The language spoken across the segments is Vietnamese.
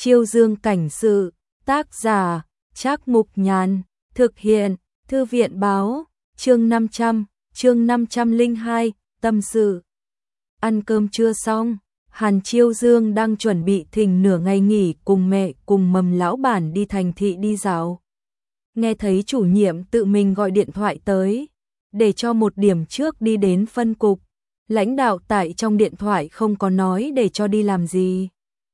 Chiêu Dương cảnh sự, tác giả, Trác Mục Nhàn, thực hiện, Thư viện báo, chương 502, tâm sự. Ăn cơm trưa xong, Hàn Chiêu Dương đang chuẩn bị thỉnh nửa ngày nghỉ cùng mẹ cùng Mầm lão bản đi thành thị đi dạo. Nghe thấy chủ nhiệm tự mình gọi điện thoại tới, để cho một điểm trước đi đến phân cục. Lãnh đạo tại trong điện thoại không có nói để cho đi làm gì.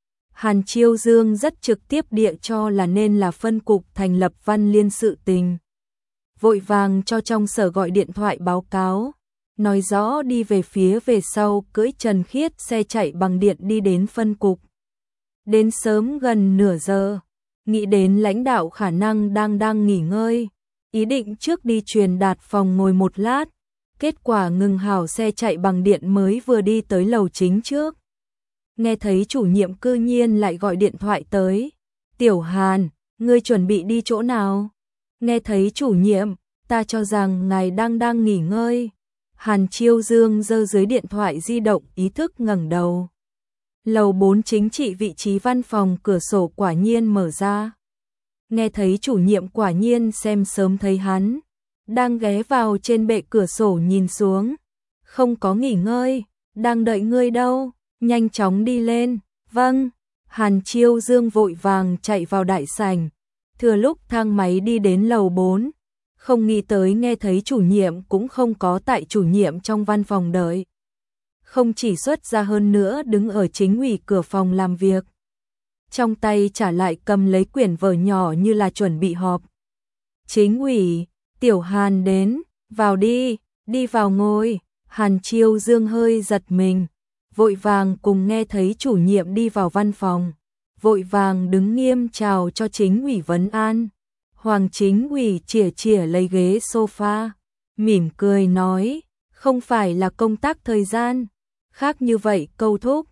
Hàn Chiêu Dương rất trực tiếp địa cho là nên là phân cục thành lập văn liên sự tình. Vội vàng cho trong sở gọi điện thoại báo cáo, nói rõ đi về phía về sau cưỡi Trần Khiết xe chạy bằng điện đi đến phân cục. Đến sớm gần nửa giờ, nghĩ đến lãnh đạo khả năng đang nghỉ ngơi, ý định trước đi truyền đạt phòng ngồi một lát. Kết quả ngừng hảo xe chạy bằng điện mới vừa đi tới lầu chính trước. Nghe thấy chủ nhiệm cư nhiên lại gọi điện thoại tới. Tiểu Hàn, ngươi chuẩn bị đi chỗ nào? Nghe thấy chủ nhiệm, ta cho rằng ngài đang nghỉ ngơi. Hàn Chiêu Dương giơ dưới điện thoại di động ý thức ngẩng đầu. Lầu 4 chính trị vị trí văn phòng cửa sổ quả nhiên mở ra. Nghe thấy chủ nhiệm quả nhiên xem sớm thấy hắn. Đang ghé vào trên bệ cửa sổ nhìn xuống. Không có nghỉ ngơi, đang đợi ngươi đâu, nhanh chóng đi lên. Vâng, Hàn Chiêu Dương vội vàng chạy vào đại sảnh. Thừa lúc thang máy đi đến lầu 4, không nghĩ tới nghe thấy chủ nhiệm cũng không có tại chủ nhiệm trong văn phòng đợi. Không chỉ xuất ra hơn nữa đứng ở chính ủy cửa phòng làm việc. Trong tay trả lại cầm lấy quyển vở nhỏ như là chuẩn bị họp. Chính ủy, Tiểu Hàn đến, vào đi, đi vào ngồi. Hàn Chiêu Dương hơi giật mình, vội vàng cùng nghe thấy chủ nhiệm đi vào văn phòng, vội vàng đứng nghiêm chào cho chính ủy vấn an. Hoàng chính ủy chỉa lấy ghế sofa, mỉm cười nói, không phải là công tác thời gian, khác như vậy câu thúc,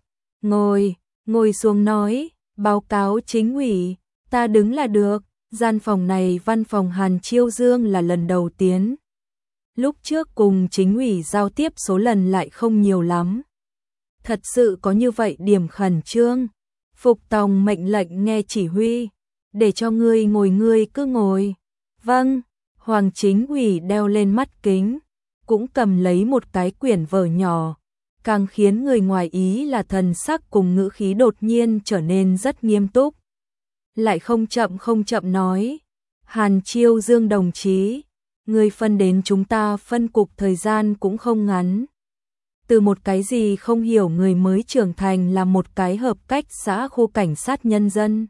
ngồi xuống nói, báo cáo chính ủy, ta đứng là được. Gian phòng này văn phòng Hàn Chiêu Dương là lần đầu tiến. Lúc trước cùng chính ủy giao tiếp số lần lại không nhiều lắm. Thật sự có như vậy điểm khẩn trương. Phục tòng mệnh lệnh nghe chỉ huy. Để cho ngươi ngồi ngươi cứ ngồi. Vâng, Hoàng chính ủy đeo lên mắt kính. Cũng cầm lấy một cái quyển vở nhỏ. Càng khiến người ngoài ý là thần sắc cùng ngữ khí đột nhiên trở nên rất nghiêm túc. Lại không chậm nói, Hàn Chiêu Dương đồng chí, người phân đến chúng ta phân cục thời gian cũng không ngắn. Từ một cái gì không hiểu người mới trưởng thành là một cái hợp cách xã khu cảnh sát nhân dân.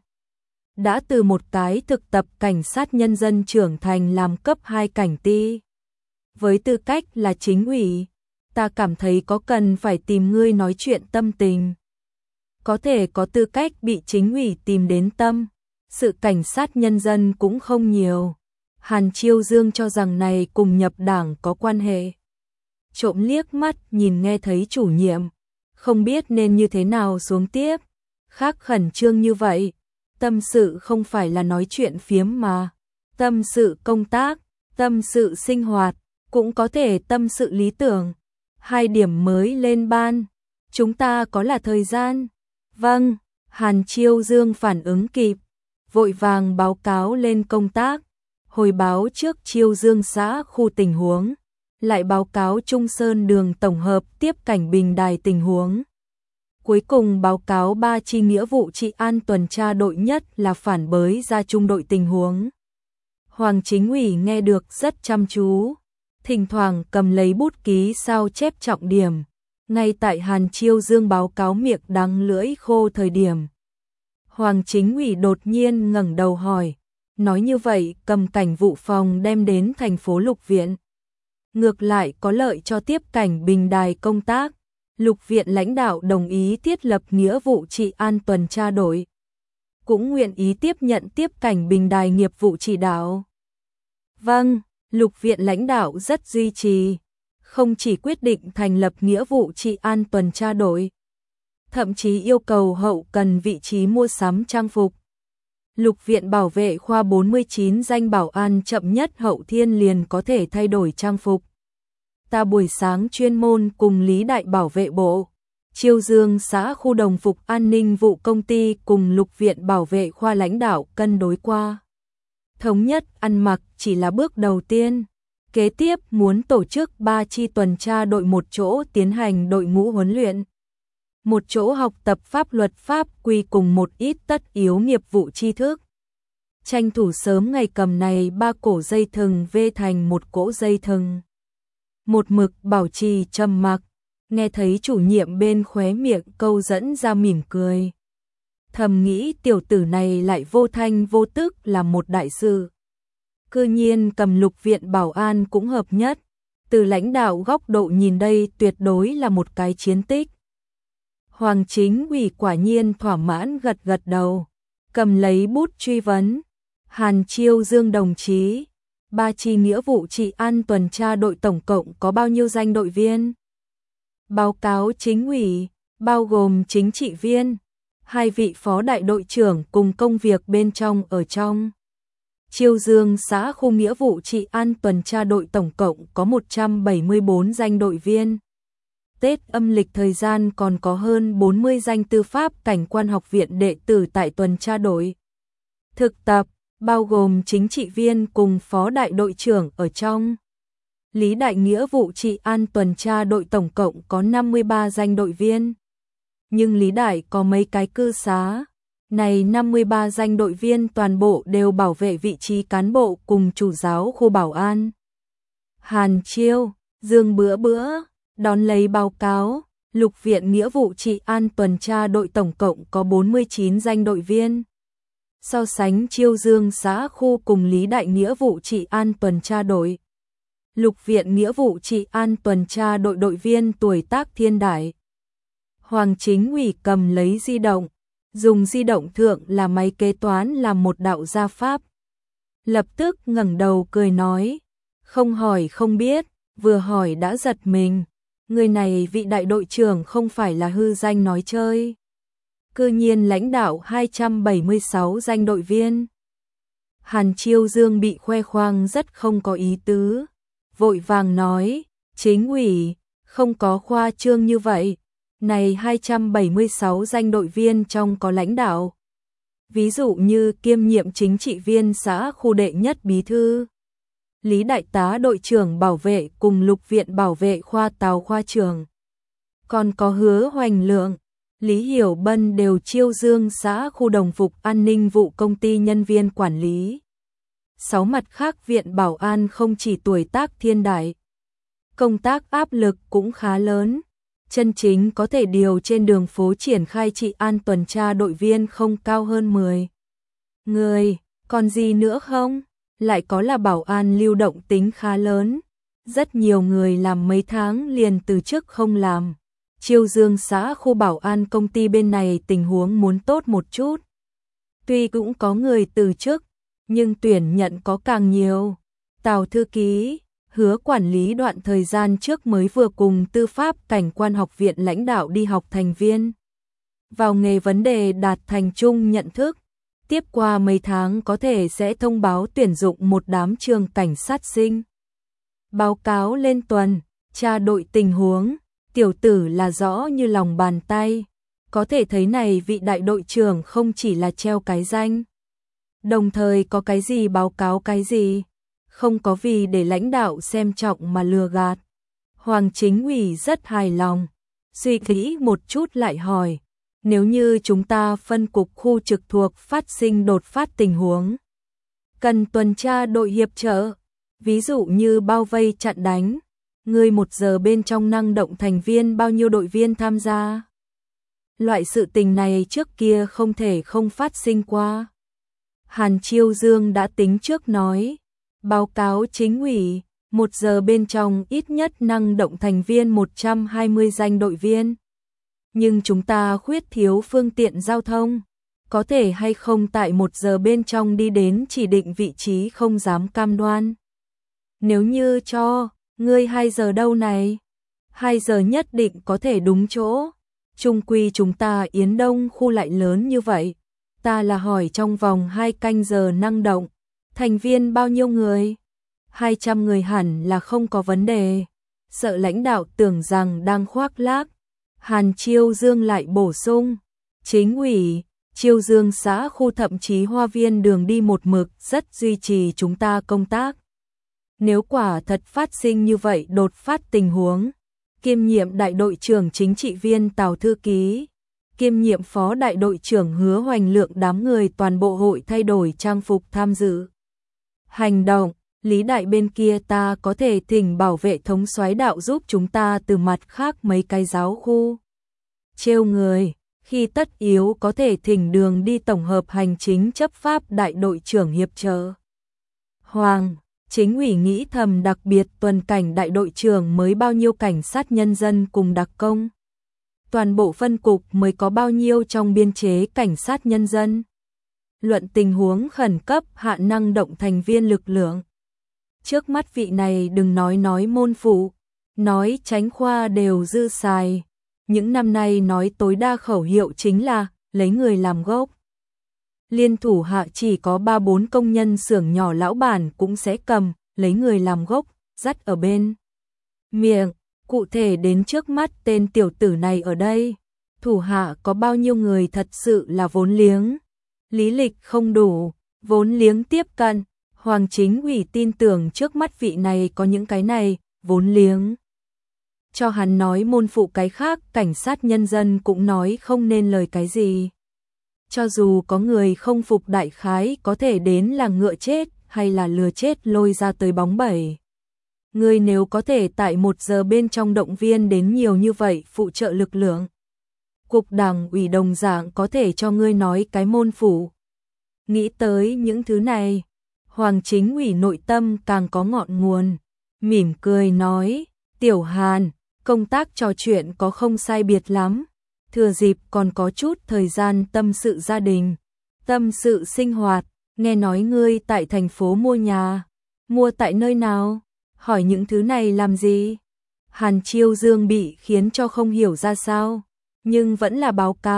Đã từ một cái thực tập cảnh sát nhân dân trưởng thành làm cấp 2 cảnh ti. Với tư cách là chính ủy, ta cảm thấy có cần phải tìm ngươi nói chuyện tâm tình. Có thể có tư cách bị chính ủy tìm đến tâm. Sự cảnh sát nhân dân cũng không nhiều. Hàn Chiêu Dương cho rằng này cùng nhập đảng có quan hệ. Trộm liếc mắt nhìn nghe thấy chủ nhiệm, không biết nên như thế nào xuống tiếp. Khác khẩn trương như vậy, tâm sự không phải là nói chuyện phiếm mà. Tâm sự công tác, tâm sự sinh hoạt, cũng có thể tâm sự lý tưởng. 2 điểm mới lên ban, chúng ta có là thời gian. Vâng, Hàn Chiêu Dương phản ứng kịp. Vội vàng báo cáo lên công tác, hồi báo trước Chiêu Dương xã khu tình huống, lại báo cáo Trung Sơn đường tổng hợp tiếp cảnh Bình Đài tình huống. Cuối cùng báo cáo 3 chi nghĩa vụ trị an tuần tra đội nhất là phản bới ra trung đội tình huống. Hoàng chính ủy nghe được rất chăm chú, thỉnh thoảng cầm lấy bút ký sao chép trọng điểm, ngay tại Hàn Chiêu Dương báo cáo miệng đắng lưỡi khô thời điểm. Hoàng chính ủy đột nhiên ngẩng đầu hỏi, nói như vậy cầm cảnh vụ phòng đem đến thành phố Lục Viện. Ngược lại có lợi cho tiếp cảnh Bình Đài công tác, Lục Viện lãnh đạo đồng ý thiết lập nghĩa vụ trị an tuần tra đội. Cũng nguyện ý tiếp nhận tiếp cảnh Bình Đài nghiệp vụ chỉ đạo. Vâng, Lục Viện lãnh đạo rất duy trì, không chỉ quyết định thành lập nghĩa vụ trị an tuần tra đội. Thậm chí yêu cầu hậu cần vị trí mua sắm trang phục. Lục Viện bảo vệ khoa 49 danh bảo an chậm nhất Hậu Thiên liền có thể thay đổi trang phục. Ta buổi sáng chuyên môn cùng Lý Đại bảo vệ bộ, Chiêu Dương xã khu đồng phục an ninh vụ công ty cùng Lục viện bảo vệ khoa lãnh đạo cân đối qua. Thống nhất ăn mặc chỉ là bước đầu tiên. Kế tiếp muốn tổ chức 3 chi tuần tra đội, một chỗ tiến hành đội ngũ huấn luyện, một chỗ học tập pháp luật pháp quy cùng một ít tất yếu nghiệp vụ tri thức. Tranh thủ sớm ngày cầm này 3 cổ dây thừng vê thành một cỗ dây thừng. Một mực bảo trì trầm mặc, nghe thấy chủ nhiệm bên khóe miệng câu dẫn ra mỉm cười. Thầm nghĩ tiểu tử này lại vô thanh vô tức là một đại sự. Cư nhiên cầm Lục viện bảo an cũng hợp nhất. Từ lãnh đạo góc độ nhìn đây tuyệt đối là một cái chiến tích. Hoàng Chính ủy quả nhiên thỏa mãn gật gật đầu, cầm lấy bút truy vấn. Hàn Chiêu Dương đồng chí, 3 chi nghĩa vụ trị an tuần tra đội tổng cộng có bao nhiêu danh đội viên? Báo cáo chính ủy, bao gồm chính trị viên, 2 vị phó đại đội trưởng cùng công việc bên trong ở trong. Chiêu Dương xã khu nghĩa vụ trị an tuần tra đội tổng cộng có 174 danh đội viên. Tết âm lịch thời gian còn có hơn 40 danh tư pháp cảnh quan học viện đệ tử tại tuần tra đội. Thực tập, bao gồm chính trị viên cùng phó đại đội trưởng ở trong. Lý đại nghĩa vụ trị an tuần tra đội tổng cộng có 53 danh đội viên. Nhưng Lý đại có mấy cái cư xá. Này 53 danh đội viên toàn bộ đều bảo vệ vị trí cán bộ cùng chủ giáo khu bảo an. Hàn Chiêu, Dương bữa đón lấy báo cáo, Lục viện nghĩa vụ trị an tuần tra đội tổng cộng có 49 danh đội viên. So sánh Chiêu Dương xã khu cùng Lý đại nghĩa vụ trị an tuần tra đội, Lục viện nghĩa vụ trị an tuần tra đội đội viên tuổi tác thiên đại. Hoàng Chính ủy cầm lấy di động, dùng di động thượng là máy kế toán làm một đạo gia pháp. Lập tức ngẩng đầu cười nói, không hỏi không biết, vừa hỏi đã giật mình. Người này vị đại đội trưởng không phải là hư danh nói chơi. Cư nhiên lãnh đạo 276 danh đội viên. Hàn Chiêu Dương bị khoe khoang rất không có ý tứ. Vội vàng nói, chính ủy, không có khoa trương như vậy. Này 276 danh đội viên trong có lãnh đạo. Ví dụ như kiêm nhiệm chính trị viên xã khu đệ nhất bí thư. Lý đại tá đội trưởng bảo vệ cùng Lục viện bảo vệ khoa tàu khoa trưởng. Còn có Hứa Hoành Lượng, Lý Hiểu Bân đều Chiêu Dương xã khu đồng phục an ninh vụ công ty nhân viên quản lý. 6 mặt khác viện bảo an không chỉ tuổi tác thiên đại. Công tác áp lực cũng khá lớn. Chân chính có thể điều trên đường phố triển khai trị an tuần tra đội viên không cao hơn 10 người. Còn gì nữa không? Lại có là bảo an lưu động tính khá lớn. Rất nhiều người làm mấy tháng liền từ chức không làm. Chiêu Dương xã khu bảo an công ty bên này tình huống muốn tốt một chút. Tuy cũng có người từ chức, nhưng tuyển nhận có càng nhiều. Tào thư ký, Hứa quản lý đoạn thời gian trước mới vừa cùng tư pháp cảnh quan học viện lãnh đạo đi học thành viên. Vào nghề vấn đề đạt thành chung nhận thức. Tiếp qua mấy tháng có thể sẽ thông báo tuyển dụng một đám trường cảnh sát sinh. Báo cáo lên tuần, tra đội tình huống, tiểu tử là rõ như lòng bàn tay. Có thể thấy này vị đại đội trưởng không chỉ là treo cái danh. Đồng thời có cái gì báo cáo cái gì. Không có vì để lãnh đạo xem trọng mà lừa gạt. Hoàng Chính ủy rất hài lòng. Suy nghĩ một chút lại hỏi. Nếu như chúng ta phân cục khu trực thuộc phát sinh đột phát tình huống, cần tuần tra đội hiệp trợ, ví dụ như bao vây chặn đánh, người 1 giờ bên trong năng động thành viên bao nhiêu đội viên tham gia? Loại sự tình này trước kia không thể không phát sinh qua. Hàn Chiêu Dương đã tính trước nói, báo cáo chính ủy, 1 giờ bên trong ít nhất năng động thành viên 120 danh đội viên. Nhưng chúng ta khuyết thiếu phương tiện giao thông, có thể hay không tại 1 giờ bên trong đi đến chỉ định vị trí không dám cam đoan. Nếu như cho, ngươi 2 giờ đâu này? 2 giờ nhất định có thể đúng chỗ. Chung quy chúng ta Yến Đông khu lại lớn như vậy. Ta là hỏi trong vòng 2 canh giờ năng động, thành viên bao nhiêu người? 200 người hẳn là không có vấn đề. Sợ lãnh đạo tưởng rằng đang khoác lác. Hàn Chiêu Dương lại bổ sung, chính ủy, Chiêu Dương xã khu thậm chí Hoa Viên đường đi một mực rất duy trì chúng ta công tác. Nếu quả thật phát sinh như vậy đột phát tình huống, kiêm nhiệm đại đội trưởng chính trị viên Tào Thư Ký, kiêm nhiệm phó đại đội trưởng Hứa Hoành Lượng đám người toàn bộ hội thay đổi trang phục tham dự hành động. Lý đại bên kia ta có thể thỉnh bảo vệ thống soái đạo giúp chúng ta từ mặt khác mấy cái giáo khu trêu người, khi tất yếu có thể thỉnh Đường đi tổng hợp hành chính chấp pháp đại đội trưởng hiệp trợ. Hoàng, chính ủy nghĩ thầm, đặc biệt tuần cảnh đại đội trưởng mới bao nhiêu cảnh sát nhân dân cùng đặc công. Toàn bộ phân cục mới có bao nhiêu trong biên chế cảnh sát nhân dân. Luận tình huống khẩn cấp hạ năng động thành viên lực lượng. Trước mắt vị này đừng nói môn phụ, nói tránh khoa đều dư xài. Những năm nay nói tối đa khẩu hiệu chính là lấy người làm gốc. Liên thủ hạ chỉ có 3-4 công nhân xưởng nhỏ lão bản cũng sẽ cầm, lấy người làm gốc, dắt ở bên miệng. Cụ thể đến trước mắt tên tiểu tử này ở đây, thủ hạ có bao nhiêu người thật sự là vốn liếng. Lý lịch không đủ, vốn liếng tiếp cận. Hoàng chính ủy tin tưởng trước mắt vị này có những cái này, vốn liếng. Cho hắn nói môn phụ cái khác, cảnh sát nhân dân cũng nói không nên lời cái gì. Cho dù có người không phục đại khái có thể đến là ngựa chết hay là lừa chết lôi ra tới bóng bẩy. Người nếu có thể tại 1 giờ bên trong động viên đến nhiều như vậy phụ trợ lực lượng. Cục đảng ủy đồng dạng có thể cho ngươi nói cái môn phụ. Nghĩ tới những thứ này, Hoàng chính ủy nội tâm càng có ngọn nguồn, mỉm cười nói, Tiểu Hàn, công tác trò chuyện có không sai biệt lắm, thừa dịp còn có chút thời gian tâm sự gia đình, tâm sự sinh hoạt, nghe nói ngươi tại thành phố mua nhà, mua tại nơi nào, hỏi những thứ này làm gì? Hàn Chiêu Dương bị khiến cho không hiểu ra sao, nhưng vẫn là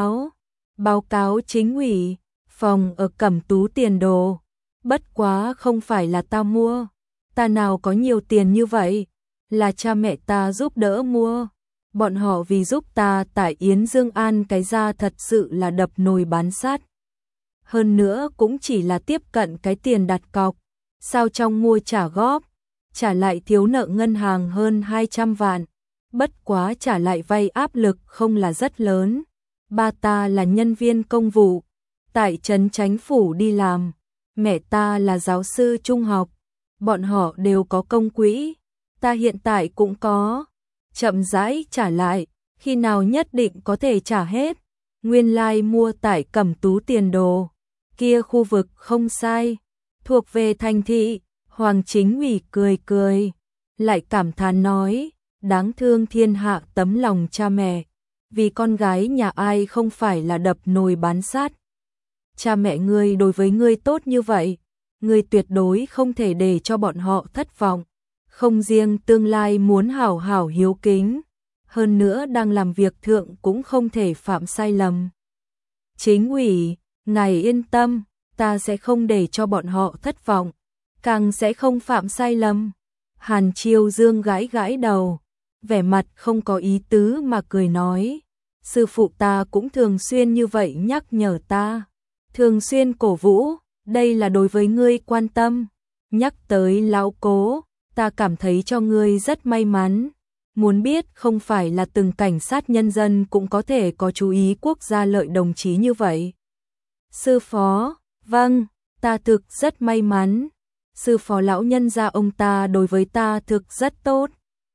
báo cáo chính ủy, phòng ở Cẩm Tú Tiền Đồ. Bất quá không phải là ta mua, ta nào có nhiều tiền như vậy, là cha mẹ ta giúp đỡ mua. Bọn họ vì giúp ta tại Yến Dương An cái ra thật sự là đập nồi bán sắt. Hơn nữa cũng chỉ là tiếp cận cái tiền đặt cọc, sao trong mua trả góp, trả lại thiếu nợ ngân hàng hơn 200 vạn. Bất quá trả lại vay áp lực không là rất lớn. Ba ta là nhân viên công vụ, tại trấn Chánh phủ đi làm. Mẹ ta là giáo sư trung học, bọn họ đều có công quỹ, ta hiện tại cũng có, chậm rãi trả lại, khi nào nhất định có thể trả hết. Nguyên lai mua tại Cẩm Tú Tiền Đồ, kia khu vực không sai, thuộc về thành thị. Hoàng chính ủy cười, lại cảm thán nói, đáng thương thiên hạ tấm lòng cha mẹ, vì con gái nhà ai không phải là đập nồi bán sắt. Cha mẹ ngươi đối với ngươi tốt như vậy, ngươi tuyệt đối không thể để cho bọn họ thất vọng. Không riêng tương lai muốn hảo hảo hiếu kính, hơn nữa đang làm việc thượng cũng không thể phạm sai lầm. Chính ủy, ngài yên tâm, ta sẽ không để cho bọn họ thất vọng, càng sẽ không phạm sai lầm. Hàn Chiêu Dương gãi đầu, vẻ mặt không có ý tứ mà cười nói, sư phụ ta cũng thường xuyên như vậy nhắc nhở ta. Thường xuyên cổ vũ, đây là đối với ngươi quan tâm. Nhắc tới lão Cố, ta cảm thấy cho ngươi rất may mắn. Muốn biết không phải là từng cảnh sát nhân dân cũng có thể có chú ý quốc gia lợi đồng chí như vậy. Sư phó, vâng, ta thực rất may mắn. Sư phó lão nhân gia ông ta đối với ta thực rất tốt.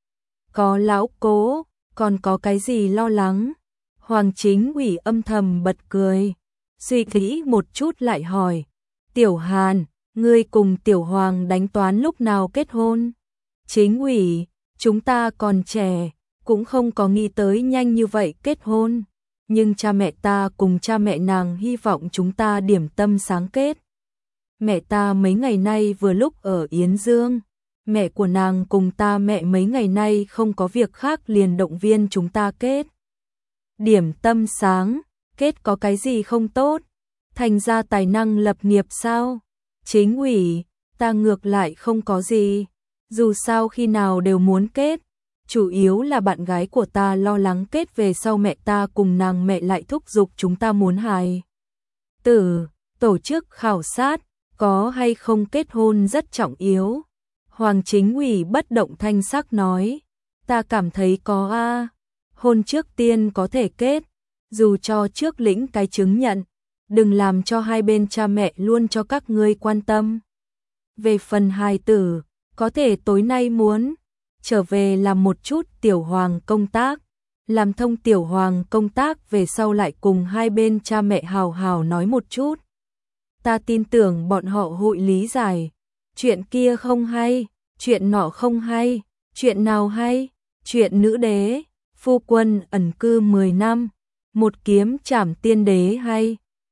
Có lão Cố, còn có cái gì lo lắng? Hoàng chính ủy âm thầm bật cười. Suy nghĩ một chút lại hỏi, Tiểu Hàn, ngươi cùng Tiểu Hoàng đánh toán lúc nào kết hôn? Chính ủy, chúng ta còn trẻ, cũng không có nghĩ tới nhanh như vậy kết hôn, nhưng cha mẹ ta cùng cha mẹ nàng hy vọng chúng ta điểm tâm sáng kết. Mẹ ta mấy ngày nay vừa lúc ở Yến Dương, mẹ của nàng cùng ta mẹ mấy ngày nay không có việc khác liền động viên chúng ta kết. Điểm tâm sáng, kết có cái gì không tốt, thành ra tài năng lập nghiệp sao? Chính ủy, ta ngược lại không có gì, dù sao khi nào đều muốn kết, chủ yếu là bạn gái của ta lo lắng kết về sau mẹ ta cùng nàng mẹ lại thúc giục chúng ta muốn hài tử, tổ chức khảo sát, có hay không kết hôn rất trọng yếu. Hoàng Chính Ủy bất động thanh sắc nói, ta cảm thấy có a, hôn trước tiên có thể kết, dù cho trước lĩnh cái chứng nhận, đừng làm cho hai bên cha mẹ luôn cho các ngươi quan tâm. Về phần hài tử, có thể tối nay muốn trở về làm một chút tiểu hoàng công tác, làm thông tiểu hoàng công tác về sau lại cùng hai bên cha mẹ hào hào nói một chút. Ta tin tưởng bọn họ hội lý giải, chuyện kia không hay, chuyện nọ không hay, chuyện nào hay, chuyện nữ đế, phu quân ẩn cư 10 năm, một kiếm trảm tiên đế hay.